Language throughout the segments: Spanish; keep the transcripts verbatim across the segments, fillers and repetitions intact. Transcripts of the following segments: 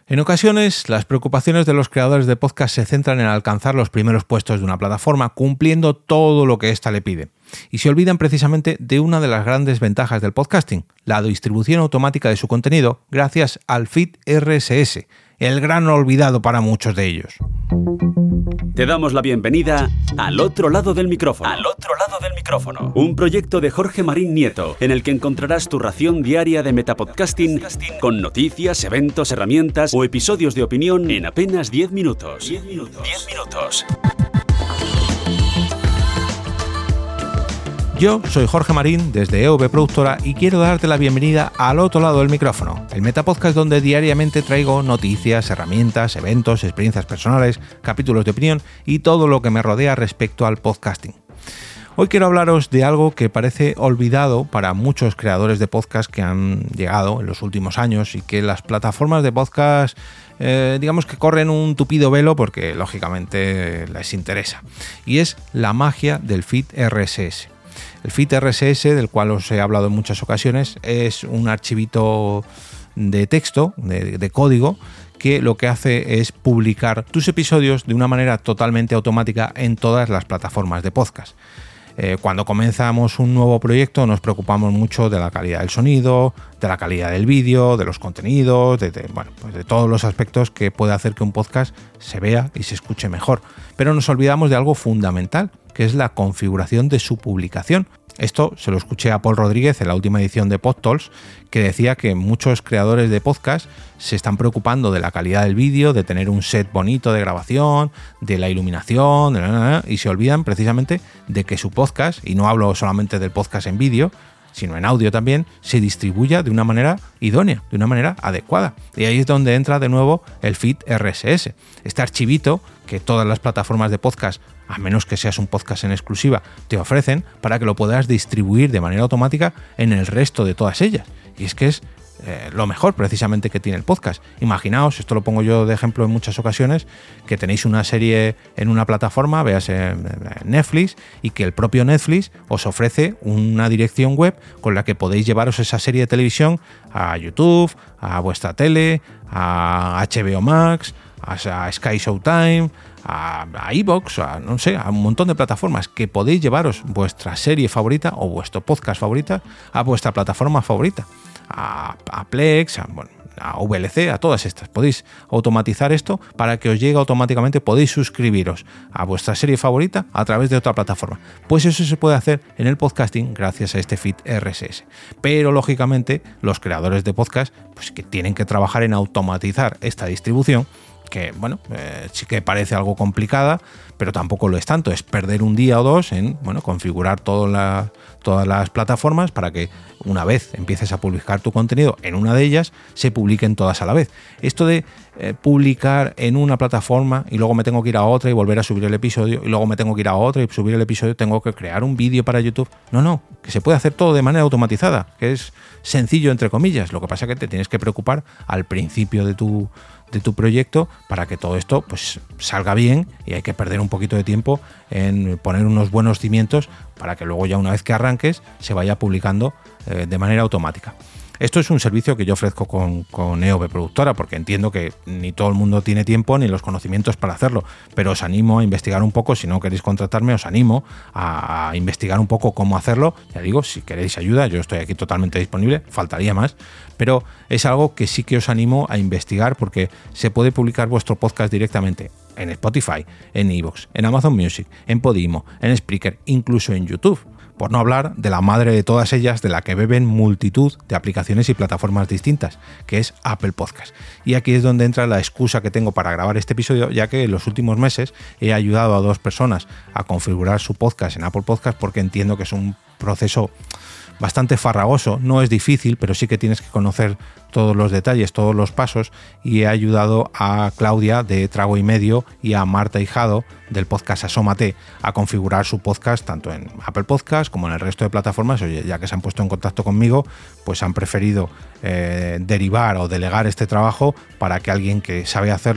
En ocasiones, las preocupaciones de los creadores de podcast se centran en alcanzar los primeros puestos de una plataforma, cumpliendo todo lo que ésta le pide. Y se olvidan precisamente de una de las grandes ventajas del podcasting, la distribución automática de su contenido gracias al feed R S S, el gran olvidado para muchos de ellos. Te damos la bienvenida al otro lado del micrófono. Al otro lado del micrófono. Un proyecto de Jorge Marín Nieto, en el que encontrarás tu ración diaria de metapodcasting con noticias, eventos, herramientas o episodios de opinión en apenas diez minutos. diez minutos. diez minutos. Yo soy Jorge Marín desde E O B Productora y quiero darte la bienvenida al otro lado del micrófono, el Metapodcast donde diariamente traigo noticias, herramientas, eventos, experiencias personales, capítulos de opinión y todo lo que me rodea respecto al podcasting. Hoy quiero hablaros de algo que parece olvidado para muchos creadores de podcast que han llegado en los últimos años y que las plataformas de podcast eh, digamos que corren un tupido velo porque lógicamente les interesa, y es la magia del feed R S S. El feed R S S, del cual os he hablado en muchas ocasiones, es un archivito de texto, de, de código, que lo que hace es publicar tus episodios de una manera totalmente automática en todas las plataformas de podcast. Eh, cuando comenzamos un nuevo proyecto nos preocupamos mucho de la calidad del sonido, de la calidad del vídeo, de los contenidos, de, de, bueno, pues de todos los aspectos que puede hacer que un podcast se vea y se escuche mejor. Pero nos olvidamos de algo fundamental, que es la configuración de su publicación. Esto se lo escuché a Paul Rodríguez en la última edición de PodTalks, que decía que muchos creadores de podcast se están preocupando de la calidad del vídeo, de tener un set bonito de grabación, de la iluminación, de la, la, la, y se olvidan precisamente de que su podcast, y no hablo solamente del podcast en vídeo, sino en audio también, se distribuya de una manera idónea, de una manera adecuada. Y ahí es donde entra de nuevo el feed R S S, este archivito que todas las plataformas de podcast, a menos que seas un podcast en exclusiva, te ofrecen para que lo puedas distribuir de manera automática en el resto de todas ellas. Y es que es eh, lo mejor precisamente que tiene el podcast. Imaginaos, esto lo pongo yo de ejemplo en muchas ocasiones, que tenéis una serie en una plataforma, veas en Netflix, y que el propio Netflix os ofrece una dirección web con la que podéis llevaros esa serie de televisión a YouTube, a vuestra tele, a H B O Max, a Sky Showtime, a, a iVoox, a no sé, a un montón de plataformas que podéis llevaros vuestra serie favorita o vuestro podcast favorita a vuestra plataforma favorita, a, a Plex, a, bueno, a V L C, a todas estas. Podéis automatizar esto para que os llegue automáticamente, podéis suscribiros a vuestra serie favorita a través de otra plataforma. Pues eso se puede hacer en el podcasting gracias a este feed R S S. Pero lógicamente los creadores de podcast pues que tienen que trabajar en automatizar esta distribución, que bueno, eh, sí que parece algo complicada, pero tampoco lo es tanto. Es perder un día o dos en bueno, configurar todo la, todas las plataformas para que una vez empieces a publicar tu contenido en una de ellas, se publiquen todas a la vez. Esto de eh, publicar en una plataforma y luego me tengo que ir a otra y volver a subir el episodio, y luego me tengo que ir a otra y subir el episodio, tengo que crear un vídeo para YouTube. No, no, que se puede hacer todo de manera automatizada, que es sencillo entre comillas. Lo que pasa es que te tienes que preocupar al principio de tu de tu proyecto para que todo esto pues salga bien, y hay que perder un poquito de tiempo en poner unos buenos cimientos para que luego ya una vez que arranques se vaya publicando eh, de manera automática. Esto es un servicio que yo ofrezco con, con E O B Productora, porque entiendo que ni todo el mundo tiene tiempo ni los conocimientos para hacerlo, pero os animo a investigar un poco. Si no queréis contratarme, os animo a, a investigar un poco cómo hacerlo. Ya digo, si queréis ayuda, yo estoy aquí totalmente disponible, faltaría más, pero es algo que sí que os animo a investigar, porque se puede publicar vuestro podcast directamente en Spotify, en iVoox, en Amazon Music, en Podimo, en Spreaker, incluso en YouTube. Por no hablar de la madre de todas ellas, de la que beben multitud de aplicaciones y plataformas distintas, que es Apple Podcast. Y aquí es donde entra la excusa que tengo para grabar este episodio, ya que en los últimos meses he ayudado a dos personas a configurar su podcast en Apple Podcast, porque entiendo que es un proceso bastante farragoso. No es difícil, pero sí que tienes que conocer todos los detalles, todos los pasos, y he ayudado a Claudia de Trago y Medio y a Marta Hijado del podcast Asómate a configurar su podcast tanto en Apple Podcast como en el resto de plataformas. Oye, ya que se han puesto en contacto conmigo, pues han preferido eh, derivar o delegar este trabajo para que alguien que sabe hacerlo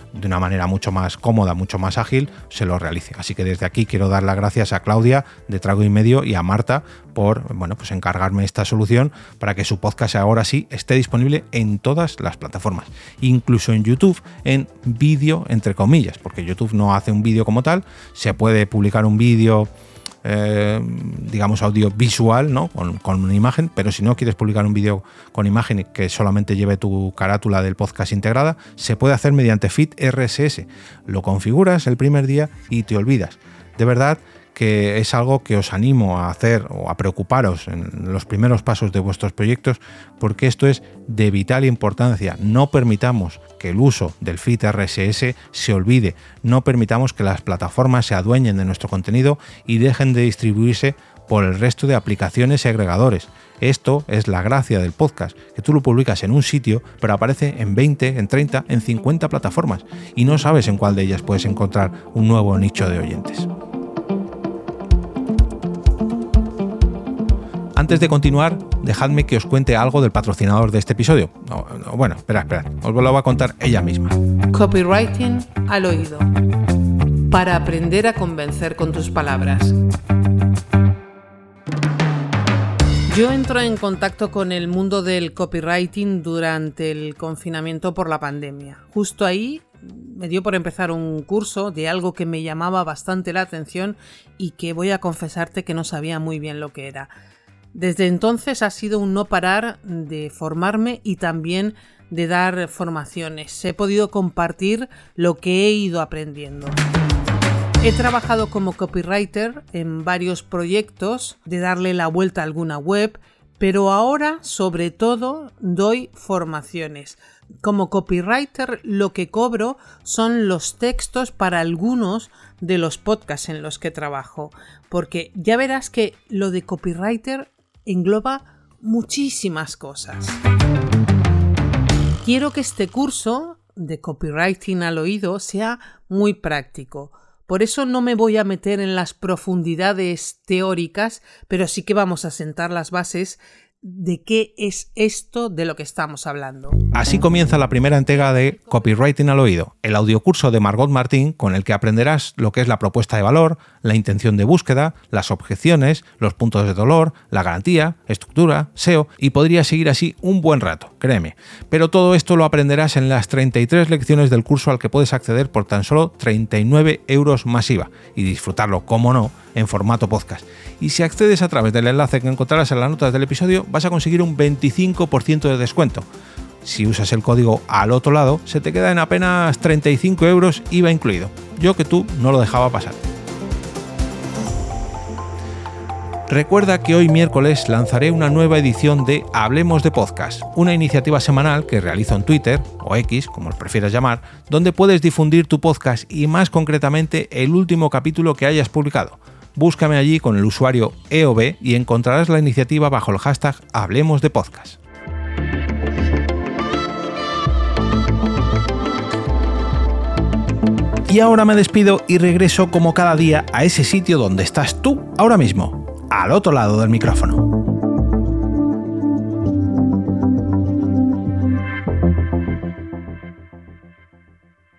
de una manera mucho más cómoda, mucho más ágil, se lo realice. Así que desde aquí quiero dar las gracias a Claudia de Trago y Medio y a Marta por, bueno, pues encargarme esta solución para que su podcast ahora sí esté disponible en todas las plataformas, incluso en YouTube, en vídeo entre comillas, porque YouTube no hace un vídeo como tal. Se puede publicar un vídeo Eh, digamos audiovisual, ¿no? Con, con una imagen, pero si no quieres publicar un vídeo con imagen que solamente lleve tu carátula del podcast integrada, se puede hacer mediante feed R S S. Lo configuras el primer día y te olvidas. De verdad que es algo que os animo a hacer o a preocuparos en los primeros pasos de vuestros proyectos, porque esto es de vital importancia. No permitamos que el uso del feed R S S se olvide, no permitamos que las plataformas se adueñen de nuestro contenido y dejen de distribuirse por el resto de aplicaciones y agregadores. Esto es la gracia del podcast, que tú lo publicas en un sitio, pero aparece en veinte, en treinta, en cincuenta plataformas y no sabes en cuál de ellas puedes encontrar un nuevo nicho de oyentes. Antes de continuar, dejadme que os cuente algo del patrocinador de este episodio. No, no, bueno, esperad, esperad, os lo va a contar ella misma. Copywriting al oído. Para aprender a convencer con tus palabras. Yo entro en contacto con el mundo del copywriting durante el confinamiento por la pandemia. Justo ahí me dio por empezar un curso de algo que me llamaba bastante la atención y que voy a confesarte que no sabía muy bien lo que era. Desde entonces ha sido un no parar de formarme y también de dar formaciones. He podido compartir lo que he ido aprendiendo. He trabajado como copywriter en varios proyectos de darle la vuelta a alguna web, pero ahora sobre todo doy formaciones. Como copywriter lo que cobro son los textos para algunos de los podcasts en los que trabajo, porque ya verás que lo de copywriter engloba muchísimas cosas. Quiero que este curso de copywriting al oído sea muy práctico. Por eso no me voy a meter en las profundidades teóricas, pero sí que vamos a sentar las bases de qué es esto de lo que estamos hablando. Así comienza la primera entrega de Copywriting al oído, el audiocurso de Margot Martín con el que aprenderás lo que es la propuesta de valor, la intención de búsqueda, las objeciones, los puntos de dolor, la garantía, estructura, S E O, y podrías seguir así un buen rato, créeme. Pero todo esto lo aprenderás en las treinta y tres lecciones del curso al que puedes acceder por tan solo treinta y nueve euros más I V A y disfrutarlo, como no, en formato podcast. Y si accedes a través del enlace que encontrarás en las notas del episodio, vas a conseguir un veinticinco por ciento de descuento. Si usas el código al otro lado, se te queda en apenas treinta y cinco euros I V A incluido. Yo que tú no lo dejaba pasar. Recuerda que hoy miércoles lanzaré una nueva edición de Hablemos de Podcast, una iniciativa semanal que realizo en Twitter, o X, como lo prefieras llamar, donde puedes difundir tu podcast y más concretamente el último capítulo que hayas publicado. Búscame allí con el usuario E O B y encontrarás la iniciativa bajo el hashtag Hablemos de Podcast. Y ahora me despido y regreso como cada día a ese sitio donde estás tú ahora mismo, al otro lado del micrófono.